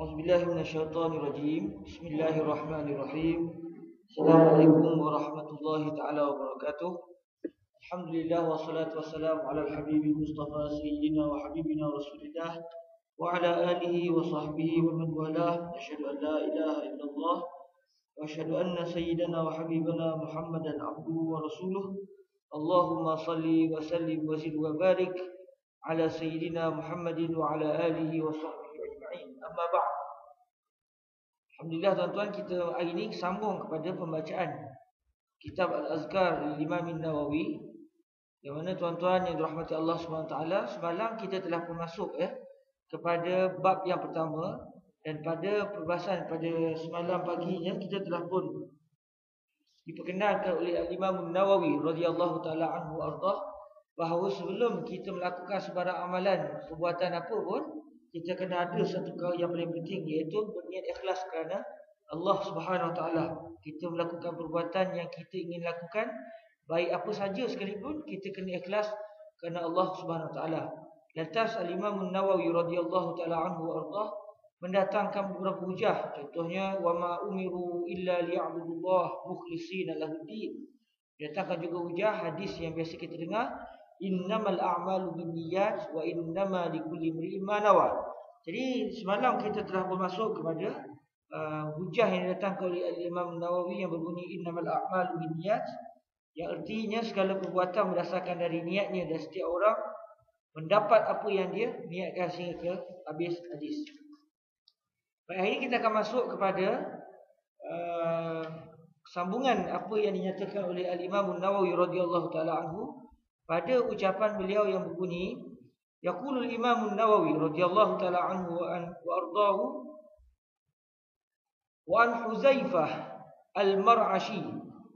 A'udzubillahi minasyaitonirrajim. Bismillahirrahmanirrahim. Assalamualaikum warahmatullahi taala wabarakatuh. Alhamdulillah wassalatu wassalamu ala al-habibil mustafa sayyidina wa habibina rasulillah wa ala alihi wa sahbihi wa man walah. Asyhadu an la ilaha illallah wa asyhadu anna sayyidana wa habibana Muhammadan abduhu wa rasuluh. Allahumma salli wa sallim wa zid wa barik ala sayyidina Muhammadin wa ala alihi wa sahbihi ajma'in. Amma ba'd. Alhamdulillah tuan-tuan, kita hari ini sambung kepada pembacaan kitab Al-Azkar Imam Nawawi, yang mana tuan-tuan yang dirahmati Allah SWT, semalam kita telah pun masuk kepada bab yang pertama, dan pada perbahasan pada semalam paginya kita telah pun diperkenalkan oleh Imam Nawawi radhiyallahu taala anhu ardah, bahawa sebelum kita melakukan sebarang amalan, perbuatan apa pun, kita kena ada satu perkara yang paling penting, iaitu berniat ikhlas kerana Allah Subhanahu Wa Taala. Kita melakukan perbuatan yang kita ingin lakukan, baik apa saja sekalipun, kita kena ikhlas kerana Allah Subhanahu Wa Taala. Lantas Al-Imam Nawawi radhiyallahu taala anhu ardah mendatangkan beberapa hujah. Contohnya, wa ma umiru illa liya'budullah mukhlishina lahuddin. Datangkan juga hujah hadis yang biasa kita dengar, innamal a'malu binniyat wa innama likulli imri'in ma nawa. Jadi semalam kita telah bermasuk kepada hujah yang datangkan oleh Imam Nawawi yang berbunyi innamal a'malu binniyat, yang artinya segala perbuatan berdasarkan dari niatnya, dan setiap orang mendapat apa yang dia niatkan sehingga ke habis hadis. Baik, hari ini kita akan masuk kepada sambungan apa yang dinyatakan oleh Al-Imam Nawawi radhiyallahu taala anhu pada ucapan beliau yang berbunyi, yaqulul Imam Nawawi radhiyallahu taala anhu wa ardahu wa an Huzaifah al-Mar'ashi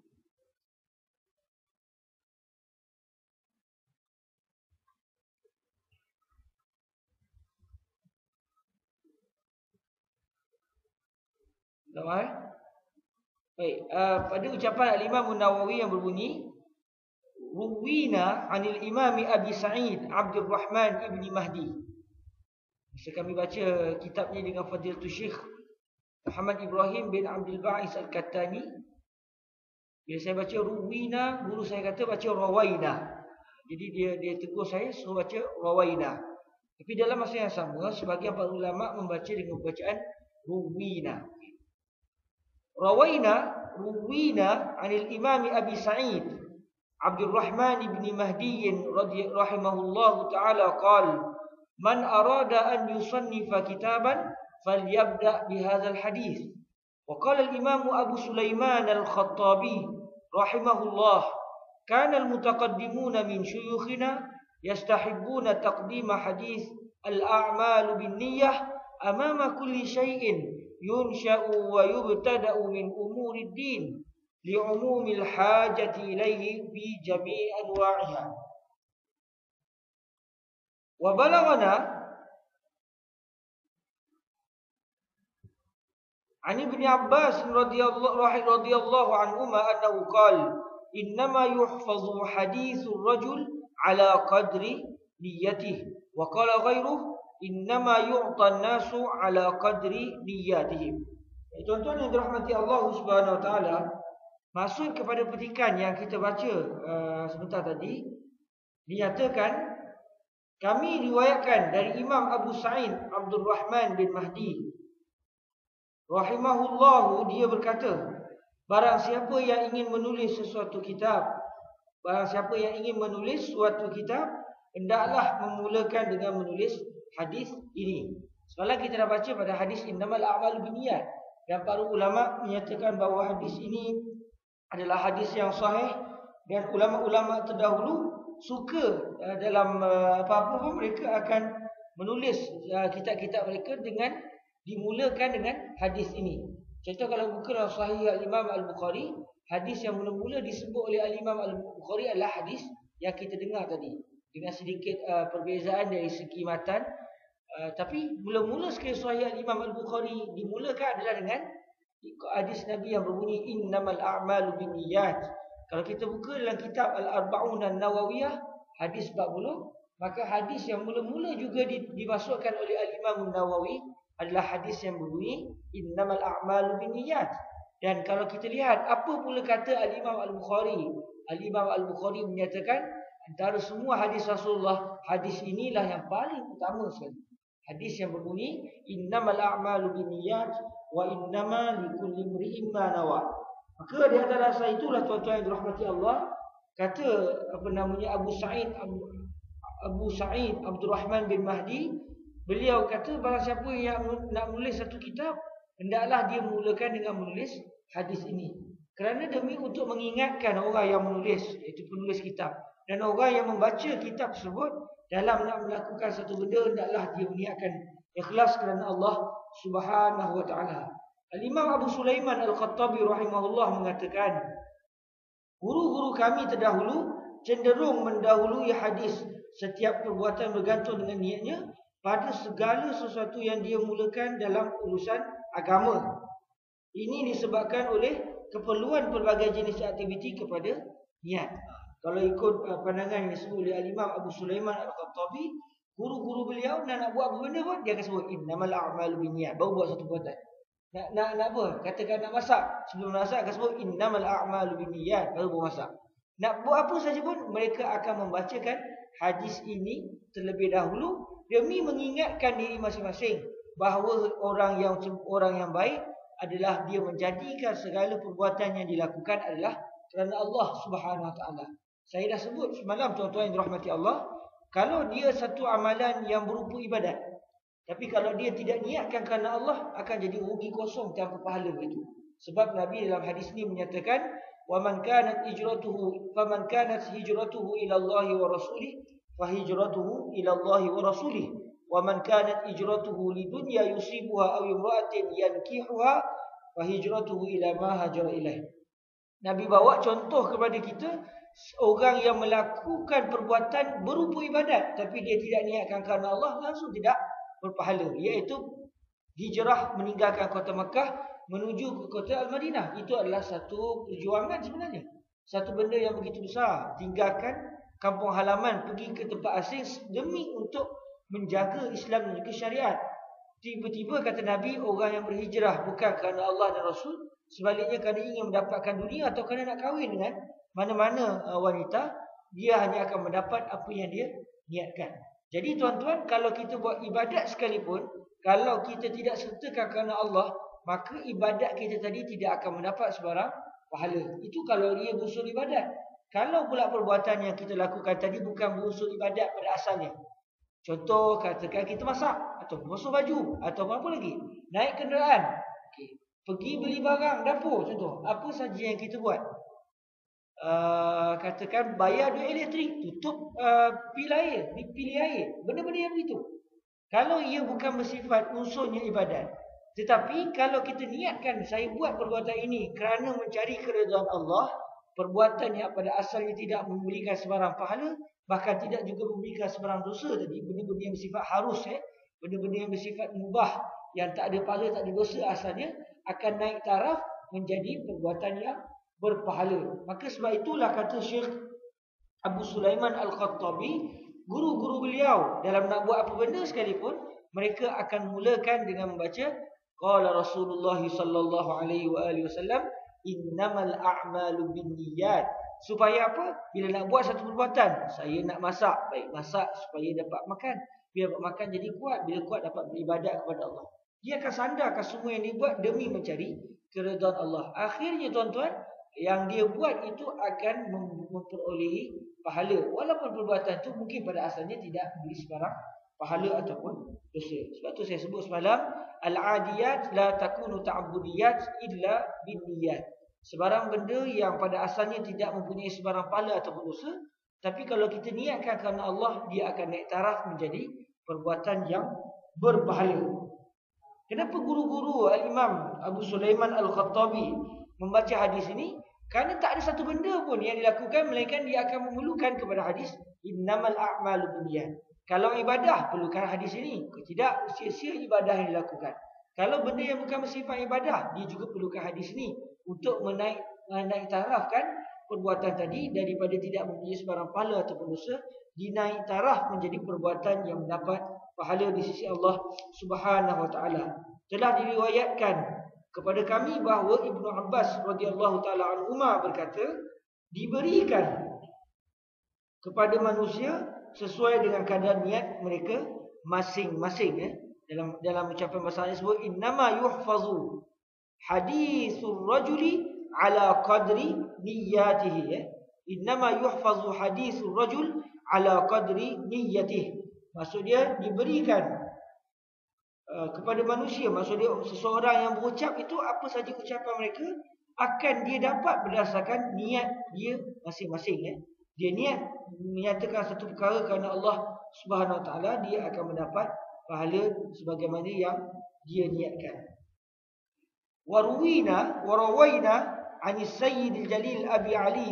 pada ucapan Al-Imam Nawawi yang berbunyi, ruwina anil imami Abi Sa'id Abdul Rahman ibni Mahdi. Masa kami baca kitabnya dengan Fadilatul Syekh Muhammad Ibrahim bin Abdul Ba'is Al-Kattani, bila saya baca ruwina, guru saya kata baca rawaina. Jadi dia tegur saya suruh baca rawaina. Tapi dalam masa yang sama, sebagian para ulama membaca dengan bacaan ruwina. Ruwina anil imami Abi Sa'id Abdul Rahman ibn Mahdi rahimahullahu ta'ala qala, man arada an yusannifa kitaban falyabda bihadzal hadis. Wa qala al-imam Abu Sulaiman al-Khattabi rahimahullah, kana al-mutaqaddimuna min shuyukhina yastahibbuna taqdima hadis al-a'malu bin-niyyah amama kulli shay'in yunsha'u wa yubtada'u min umuri ad-din li'umumil hajati ilaihi bi jami' anwa'iha. Wa balaghana an Ibn Abbas radhiyallahu anhuma annahu qala, innama yuhfazu hadithur rajul ala qadri niyyatihi, wa qala ghairuhu innama yu'ta an-nasu ala qadri niyyatihim. Tuan-tuan yang dirahmati Allah Subhanahu wa taala, maksud kepada petikan yang kita baca sebentar tadi, dinyatakan kami riwayatkan dari Imam Abu Sa'id Abdul Rahman bin Mahdi rahimahullahu, dia berkata, barang siapa yang ingin menulis sesuatu kitab, hendaklah memulakan dengan menulis hadis ini. Semalam kita dah baca pada hadis innamal a'malu binniyat, dan para ulama menyatakan bahawa hadis ini adalah hadis yang sahih, dan ulama-ulama terdahulu suka dalam apa-apa pun mereka akan menulis kitab-kitab mereka dengan dimulakan dengan hadis ini. Contoh, kalau buka dalam Sahih Al-Imam Al-Bukhari, hadis yang mula-mula disebut oleh Al-Imam Al-Bukhari adalah hadis yang kita dengar tadi, dengan sedikit perbezaan dari segi matan, tapi mula-mula sekali Sahih Al-Imam Al-Bukhari dimulakan adalah dengan hadis Nabi yang berbunyi innamal a'malu binniyat. Kalau kita buka dalam kitab Al-Arba'un An-Nawawiyah, hadis 40, maka hadis yang mula-mula juga dimasukkan oleh Al-Imam Nawawi adalah hadis yang berbunyi innamal a'malu binniyat. Dan kalau kita lihat apa pula kata Al-Imam Al-Bukhari. Al-Imam Al-Bukhari menyatakan antara semua hadis Rasulullah, hadis inilah yang paling utama sekali. Hadis yang berbunyi innamal a'malu binniyat wa innama likulli imri'in ma nawa. Maka di antara dasar itulah tuan-tuan yang dirahmati Allah, kata Abu Sa'id Abdul Rahman bin Mahdi, beliau kata barang siapa yang nak menulis satu kitab, hendaklah dia mulakan dengan menulis hadis ini. Kerana demi untuk mengingatkan orang yang menulis, iaitu penulis kitab, dan orang yang membaca kitab tersebut dalam nak melakukan satu benda, hendaklah dia meniatkan ikhlas kerana Allah Subhanahu wa taala. Al-Imam Abu Sulaiman Al-Khattabi rahimahullah mengatakan, guru-guru kami terdahulu cenderung mendahului hadis. Setiap perbuatan bergantung dengan niatnya pada segala sesuatu yang dia mulakan dalam urusan agama. Ini disebabkan oleh keperluan pelbagai jenis aktiviti kepada niat. Kalau ikut pandangan yang disebut oleh Al-Imam Abu Sulaiman Al-Khattabi, guru-guru beliau nak buat apa benda pun dia akan sebut innamal a'malu binniyat, baru buat satu perbuatan. Nak apa? Katakan nak masak, sebelum masak akan sebut innamal a'malu binniyat, baru masak. Nak buat apa saja pun mereka akan membacakan hadis ini terlebih dahulu demi mengingatkan diri masing-masing bahawa orang yang baik adalah dia menjadikan segala perbuatan yang dilakukan adalah kerana Allah Subhanahu Wa Taala. Saya dah sebut semalam tuan-tuan yang dirahmati Allah, kalau dia satu amalan yang berupa ibadat, tapi kalau dia tidak niatkan kerana Allah, akan jadi rugi kosong tanpa pahala begitu. Sebab Nabi dalam hadis ini menyatakan, وَمَنْ كَانَتْ هِجْرَتُهُ إِلَى اللَّهِ وَرَسُولِهِ فَهِجْرَتُهُ إِلَى اللَّهِ وَرَسُولِهِ وَمَنْ كَانَتْ هِجْرَتُهُ لِدُنْيَا يُصِيبُهَا أَوْ امْرَأَةٍ يَنْكِحُهَا فَهِجْرَتُهُ إِلَى مَا هَاجَرَ إِلَيْهِ. Nabi bawa contoh kepada kita orang yang melakukan perbuatan berupa ibadat tapi dia tidak niatkan kerana Allah, langsung tidak berpahala, iaitu hijrah meninggalkan kota Makkah menuju ke kota Al-Madinah. Itu adalah satu perjuangan sebenarnya, satu benda yang begitu besar. Tinggalkan kampung halaman, pergi ke tempat asing demi untuk menjaga Islam dan juga syariat. Tiba-tiba kata Nabi, orang yang berhijrah bukan kerana Allah dan Rasul, sebaliknya kerana ingin mendapatkan dunia atau kerana nak kahwin dengan mana-mana wanita, dia hanya akan mendapat apa yang dia niatkan. Jadi tuan-tuan, kalau kita buat ibadat sekalipun, kalau kita tidak sertakan kerana Allah, maka ibadat kita tadi tidak akan mendapat sebarang pahala. Itu kalau dia berunsur ibadat. Kalau pula perbuatan yang kita lakukan tadi bukan berunsur ibadat pada asalnya, contoh katakan kita masak, atau basuh baju, atau apa lagi, naik kenderaan, pergi beli barang dapur, contoh apa saja yang kita buat, katakan bayar duit elektrik, tutup pilih air, benda-benda yang begitu. Kalau ia bukan bersifat unsurnya ibadat, tetapi kalau kita niatkan saya buat perbuatan ini kerana mencari keridhaan Allah, perbuatan yang pada asalnya tidak memberikan sebarang pahala, bahkan tidak juga memberikan sebarang dosa tadi, benda-benda yang bersifat harus, benda-benda yang bersifat mubah, yang tak ada pahala, tak ada dosa asalnya, akan naik taraf menjadi perbuatan yang berpahala. Maka sebab itulah kata Syekh Abu Sulaiman Al-Khattabi, guru-guru beliau dalam nak buat apa benda sekalipun, mereka akan mulakan dengan membaca qala Rasulullah sallallahu alaihi wasallam innamal a'malu binniyat. Supaya apa? Bila nak buat satu perbuatan, saya nak masak, baik masak supaya dapat makan. Bila dapat makan jadi kuat, bila kuat dapat beribadat kepada Allah. Dia akan sandarkan semua yang dibuat demi mencari keridhaan Allah. Akhirnya tuan-tuan, yang dia buat itu akan memperolehi pahala, walaupun perbuatan itu mungkin pada asalnya tidak memberi sebarang pahala ataupun dosa. Sebab tu saya sebut semalam, al-adiyat la takunu ta'budiyat illa binniyat. Sebarang benda yang pada asalnya tidak mempunyai sebarang pahala ataupun dosa, tapi kalau kita niatkan kerana Allah, dia akan naik taraf menjadi perbuatan yang berpahala. Kenapa guru-guru Al-Imam Abu Sulaiman Al-Khattabi membaca hadis ini? Kerana tak ada satu benda pun yang dilakukan melainkan dia akan memerlukan kepada hadis innamal a'malu binniyat. Kalau ibadah, perlukan hadis ini. Kalau tidak, sia-sia ibadah yang dilakukan. Kalau benda yang bukan bersifat ibadah, dia juga perlukan hadis ini untuk menaik tarafkan perbuatan tadi daripada tidak mempunyai sebarang pahala ataupun dosa, dinaik taraf menjadi perbuatan yang mendapat pahala di sisi Allah Subhanahu wa taala. Telah diriwayatkan kepada kami bahawa Ibnu Abbas radhiyallahu taala anhuma berkata, diberikan kepada manusia sesuai dengan kadar niat mereka masing-masing. Dalam ucapan bahasa Arab sebut innama yuhfazu hadithur rajuli ala qadri niyyatihi. Innama yuhfazu hadithur rajul ala qadri niyyatihi. Maksud dia diberikan kepada manusia, maksud dia seseorang yang berucap itu apa saja ucapan mereka akan dia dapat berdasarkan niat dia masing-masing. Dia niat menyatakan satu perkara kerana Allah Subhanahu wa taala, dia akan mendapat pahala sebagaimana yang dia niatkan. Warawina 'an Sayyid al-Jalil Abi Ali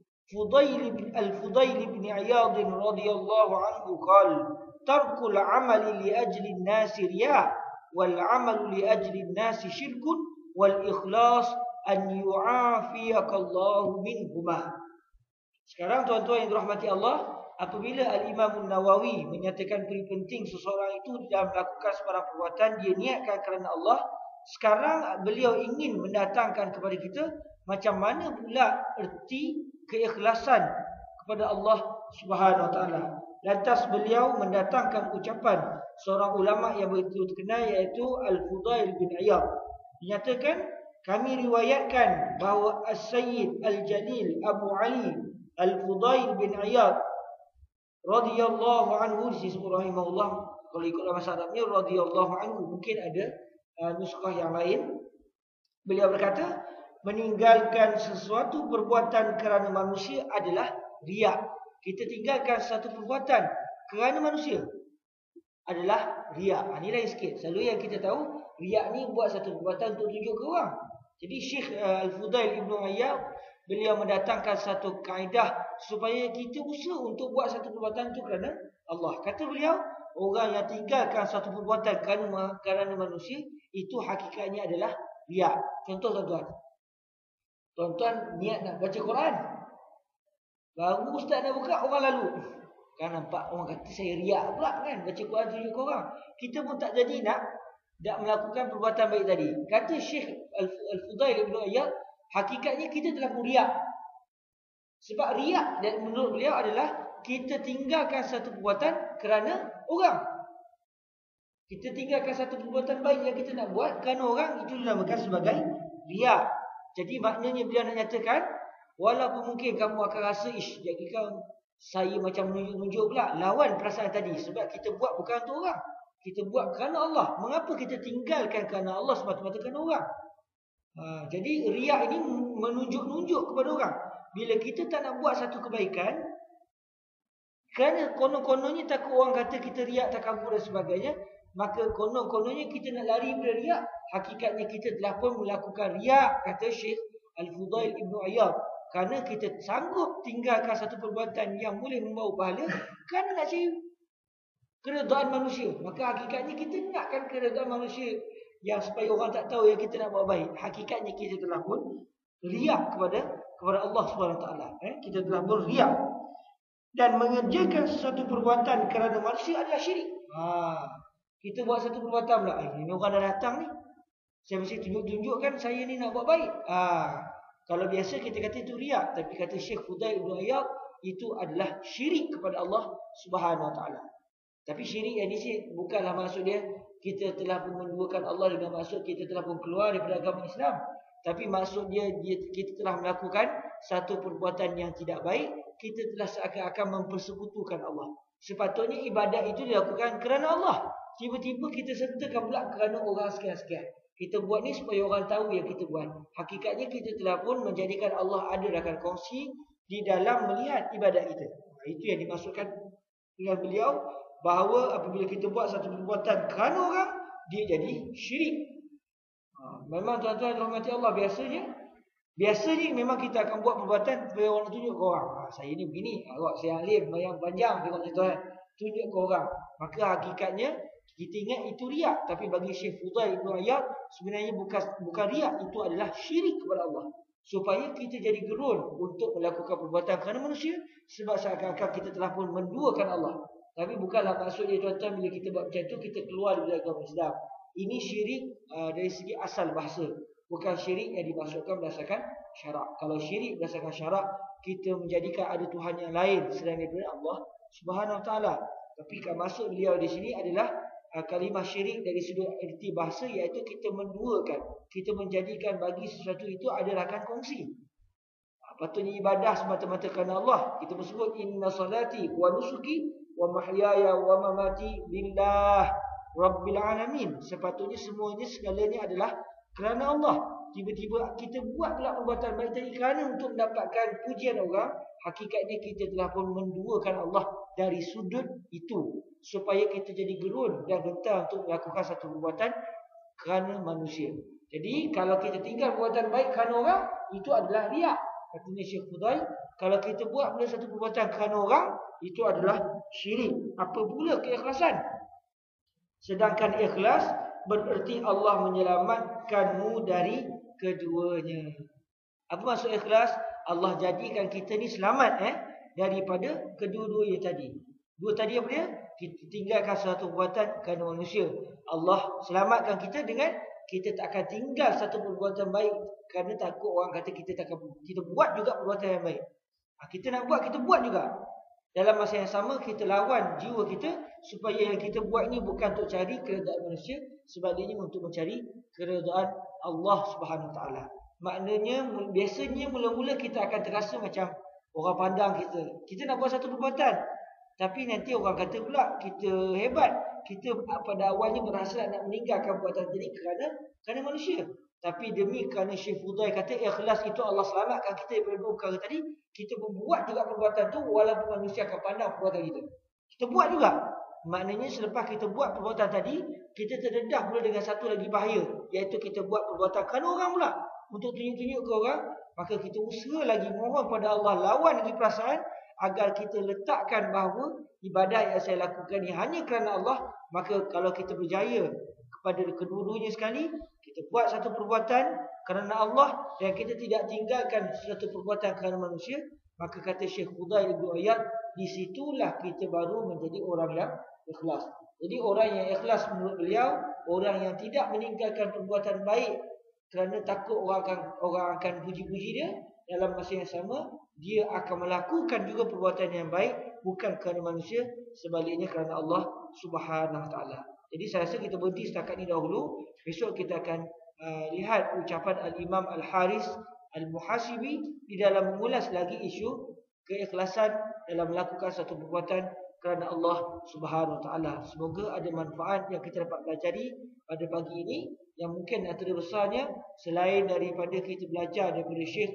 Fudail bin Iyad radhiyallahu anhu qala tarkul 'amali li ajli an-nas riya' wal 'amalu li ajli an-nas syirkun wal ikhlas an yu'afiyakallahu minhuma. Sekarang tuan-tuan yang dirahmati Allah, apabila Al-Imam Nawawi menyatakan penting seseorang itu dalam melakukan sebarang perbuatan dia niatkan kerana Allah, sekarang beliau ingin mendatangkan kepada kita macam mana pula erti keikhlasan kepada Allah Subhanahu wa taala. Lantas beliau mendatangkan ucapan seorang ulama yang begitu terkenal iaitu Al-Fudail bin Iyad. Dinyatakan, kami riwayatkan bahawa As-Sayyid Al-Jalil Abu Ali Al-Fudail bin Iyad radhiyallahu anhu, disebut rahimahullah, kalau ikut bahasa Arabnya radhiyallahu anhu, mungkin ada nuskah yang lain. Beliau berkata, meninggalkan sesuatu perbuatan kerana manusia adalah riya. Kita tinggalkan satu perbuatan kerana manusia adalah riya. Ini lain sikit. Selalu yang kita tahu, riya ni buat satu perbuatan untuk tunjuk ke orang. Jadi Syekh Al-Fudail Ibn Iyad, beliau mendatangkan satu kaedah supaya kita usaha untuk buat satu perbuatan itu kerana Allah. Kata beliau, orang yang tinggalkan satu perbuatan kerana manusia, itu hakikatnya adalah riya. Contoh tuan-tuan. Tuan-tuan niat nak baca Quran, baru ustaz nak buka, orang lalu. Kan nampak orang kata saya riak pula kan, baca Quran tunjuk ke orang. Kita pun tak jadi nak melakukan perbuatan baik tadi. Kata Syekh Al-Fudail Ibn Iyad, hakikatnya kita telah pun riak. Sebab riak dan menurut beliau adalah kita tinggalkan satu perbuatan kerana orang. Kita tinggalkan satu perbuatan baik yang kita nak buat kerana orang, itu dinamakan sebagai riak. Jadi maknanya beliau nak nyatakan, walaupun mungkin kamu akan rasa jadi saya macam menunjuk pula, lawan perasaan tadi. Sebab kita buat bukan untuk orang, kita buat kerana Allah. Mengapa kita tinggalkan kerana Allah semata-mata kerana orang? Jadi riak ini menunjuk-nunjuk kepada orang. Bila kita tak nak buat satu kebaikan kerana konon-kononnya takut orang kata kita riak, takabur dan sebagainya, maka konon-kononnya kita nak lari dari riak. Hakikatnya kita telah pun melakukan riak, kata Syekh Al-Fudail Ibn Iyad, kerana kita sanggup tinggalkan satu perbuatan yang boleh membawa pahala kerana nak cari keredaan manusia. Maka hakikatnya kita nakkan keredaan manusia, yang supaya orang tak tahu yang kita nak buat baik. Hakikatnya kita telah pun riak kepada Allah Subhanahu Wa Taala. Kita telah pun riak. Dan mengerjakan sesuatu perbuatan kerana manusia adalah syirik. Kita buat satu perbuatan pula, ini orang dah datang ni, saya mesti tunjuk-tunjukkan saya ni nak buat baik. Kalau biasa kita kata itu riak, tapi kata Syekh Fudail Ibn Iyad, itu adalah syirik kepada Allah Subhanahu Wa Taala. Tapi syirik yang ini bukanlah maksud dia kita telah pun menduakan Allah dengan maksud kita telah pun keluar daripada agama Islam. Tapi maksud dia kita telah melakukan satu perbuatan yang tidak baik, kita telah seakan-akan mempersekutukan Allah. Sepatutnya ibadat itu dilakukan kerana Allah. Tiba-tiba kita sertakan pula kerana orang sekian-sekian. Kita buat ni supaya orang tahu yang kita buat. Hakikatnya kita telah pun menjadikan Allah ada dalam kongsi di dalam melihat ibadat kita. Itu yang dimaksudkan dengan beliau, bahawa apabila kita buat satu perbuatan kerana orang, dia jadi syirik. Memang tuan-tuan rahmati Allah, biasanya memang kita akan buat perbuatan supaya orang tunjuk ke orang. Saya ni begini, saya alim, bayang panjang, tengok tuan, tunjuk ke orang. Maka hakikatnya kita ingat itu riak. Tapi bagi Syekh Fudail Ibn Iyad, sebenarnya bukan riak, itu adalah syirik kepada Allah. Supaya kita jadi gerun untuk melakukan perbuatan kerana manusia, sebab seakan-akan kita telah pun menduakan Allah. Tapi bukanlah maksud dia tuan-tuan bila kita buat macam tu kita keluar dari agama Islam. Ini syirik dari segi asal bahasa. Bukan syirik yang dimaksudkan berdasarkan syarak. Kalau syirik berdasarkan syarak, kita menjadikan ada Tuhan yang lain selain daripada Allah Subhanahu Wa Taala. Tapi maksud beliau di sini adalah kalimah syirik dari sudut erti bahasa, iaitu kita menduakan, kita menjadikan bagi sesuatu itu ada rakan kongsi. Patutnya ibadah semata-mata kerana Allah. Kita bersebut inna salati wa nusuki wa mahyaya wa mamati lillah rabbil alamin. Sepatutnya semuanya segalanya adalah kerana Allah. Tiba-tiba kita buat pula perbuatan baik tadi kerana untuk mendapatkan pujian orang. Hakikatnya kita telah pun menduakan Allah dari sudut itu, supaya kita jadi gerun dan gentar untuk melakukan satu perbuatan kerana manusia. Jadi kalau kita tinggal perbuatan baik kerana orang, itu adalah riak. Katanya Syekh Fudail, kalau kita buat benda satu perbuatan kerana orang, itu adalah syirik. Apa pula keikhlasan? Sedangkan ikhlas bererti Allah menyelamatkanmu dari keduanya. Apa maksud ikhlas? Allah jadikan kita ni selamat daripada kedua-duanya tadi. Dua tadi apa dia? Kita tinggalkan satu perbuatan kerana manusia. Allah selamatkan kita dengan kita tak akan tinggal satu perbuatan baik kerana takut orang kata kita tak akan. Kita buat juga perbuatan yang baik. Kita nak buat, kita buat juga. Dalam masa yang sama kita lawan jiwa kita supaya yang kita buat ni bukan untuk cari keredaan manusia, sebaliknya untuk mencari keredaan Allah Subhanahu Wa Taala. Maknanya biasanya mula-mula kita akan terasa macam orang pandang kita. Kita nak buat satu perbuatan, tapi nanti orang kata pula kita hebat. Kita pada awalnya berasa nak meninggalkan perbuatan tadi kerana manusia. Tapi demi kerana Syekh Fudail kata ikhlas itu Allah selamatkan kita daripada dua perkara tadi, kita membuat juga perbuatan tu walaupun manusia akan pandang perbuatan kita. Kita buat juga. Maknanya selepas kita buat perbuatan tadi, kita terdedah pula dengan satu lagi bahaya, iaitu kita buat perbuatan kerana orang pula, untuk tunjuk-tunjuk ke orang. Maka kita usaha lagi mohon pada Allah, lawan lagi perasaan agar kita letakkan bahawa ibadah yang saya lakukan ini hanya kerana Allah. Maka kalau kita berjaya kepada kedua-duanya sekali, kita buat satu perbuatan kerana Allah dan kita tidak tinggalkan satu perbuatan kerana manusia, maka kata Syekh Fudail Ibn Iyad, di situlah kita baru menjadi orang yang ikhlas. Jadi orang yang ikhlas menurut beliau, orang yang tidak meninggalkan perbuatan baik kerana takut orang akan puji-puji dia, dalam masa yang sama dia akan melakukan juga perbuatan yang baik bukan kerana manusia, sebaliknya kerana Allah Subhanahu Wa Taala. Jadi saya rasa kita berhenti setakat ini dahulu. Besok kita akan lihat ucapan Al-Imam Al-Haris Al-Muhasibi di dalam mengulas lagi isu keikhlasan dalam melakukan satu perbuatan kerana Allah Subhanahu Wa Taala. Semoga ada manfaat yang kita dapat pelajari pada pagi ini, yang mungkin antara besarnya selain daripada kita belajar daripada Syekh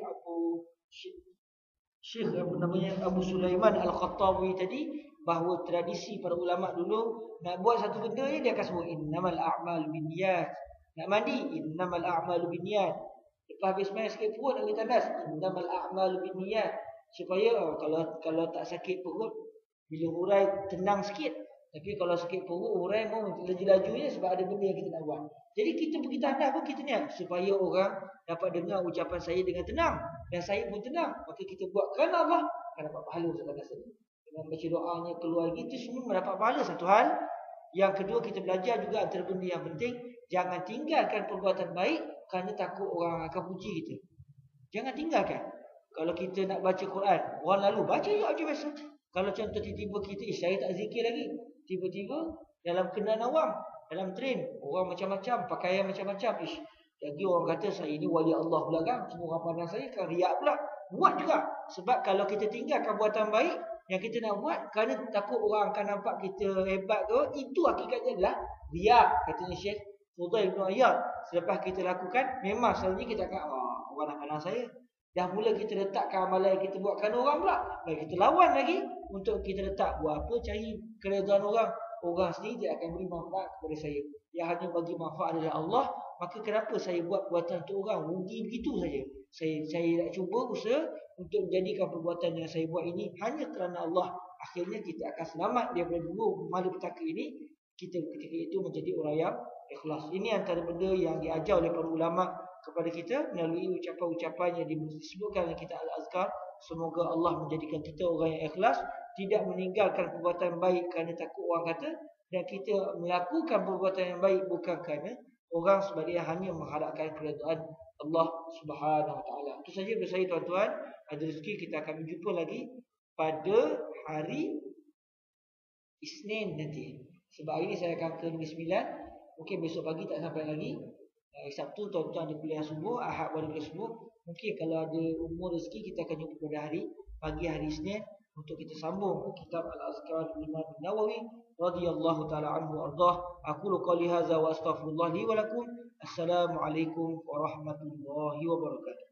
Abu Sulaiman Al-Khattawi tadi, bahawa tradisi para ulama dulu nak buat satu benda ni dia akan sebut innamal a'malu binniyat. Nak mandi innamal a'malu binniyat. Lepas habis main sakit perut nak tandas innamal a'malu binniyat. Supaya kalau tak sakit perut, bila hurai tenang sikit. Tapi kalau sakit perut hurai mau laju-lajunya sebab ada benda yang kita nak buat. Jadi kita pergi tandas pun kita niat supaya orang dapat dengar ucapan saya dengan tenang dan saya pun tenang. Maka kita buat kerana Allah akan dapat pahala sebenarnya. Dengan baca doanya keluar gitu semua mendapat pahala satu hal. Yang kedua, kita belajar juga antara benda yang penting, jangan tinggalkan perbuatan baik kerana takut orang akan puji kita. Jangan tinggalkan. Kalau kita nak baca Quran, orang lalu baca juga macam biasa. Kalau contoh tiba-tiba kita saya tak zikir lagi, tiba-tiba dalam kendaraan awam, dalam train, orang macam-macam, pakaian macam-macam, jadi orang kata saya ni wali Allah pula kan, semua orang pandang saya kan, riak pula. Buat juga. Sebab kalau kita tinggalkan buatan baik yang kita nak buat kerana takut orang akan nampak kita hebat ke, itu hakikatnya adalah riak, katanya Syekh Fudail Ibn Iyad. Selepas kita lakukan, memang selalunya kita akan orang nak pandang saya. Dah mula kita letakkan amalan yang kita buat kerana orang pula, baik kita lawan lagi untuk kita letak buat apa, cari keredaan orang. Orang sendiri tidak akan beri manfaat kepada saya. Yang hanya bagi manfaat adalah Allah. Maka kenapa saya buat perbuatan untuk orang? Rugi begitu saja. Saya nak cuba usaha untuk menjadikan perbuatan yang saya buat ini hanya kerana Allah. Akhirnya kita akan selamat daripada dua malapetaka ini. Kita ketika itu menjadi orang yang ikhlas. Ini antara benda yang diajar oleh para ulama kepada kita melalui ucapan-ucapan yang disebutkan dalam kitab Al-Azkar semoga Allah menjadikan kita orang yang ikhlas, tidak meninggalkan perbuatan baik kerana takut orang kata, dan kita melakukan perbuatan yang baik bukan kerana orang, sebab dia hanya mengharapkan keredaan Allah Subhanahu Wa Taala. Itu saja dari saya tuan-tuan. Ada rezeki kita akan berjumpa lagi pada hari Isnin nanti. Sebab hari ni saya akan ke Negeri Sembilan. Mungkin besok pagi tak sampai lagi. Sabtu tuan-tuan ada kuliah subuh, Ahad baru kuliah subuh. Mungkin kalau ada umur rezeki kita akan jumpa pada hari pagi hari Isnin untuk kita sambung kitab Al-Azkar Imam Nawawi radhiyallahu taala anhu ardah. Aqulu qouli hadza wa astaghfirullah li wa lakum. Assalamualaikum warahmatullahi wabarakatuh.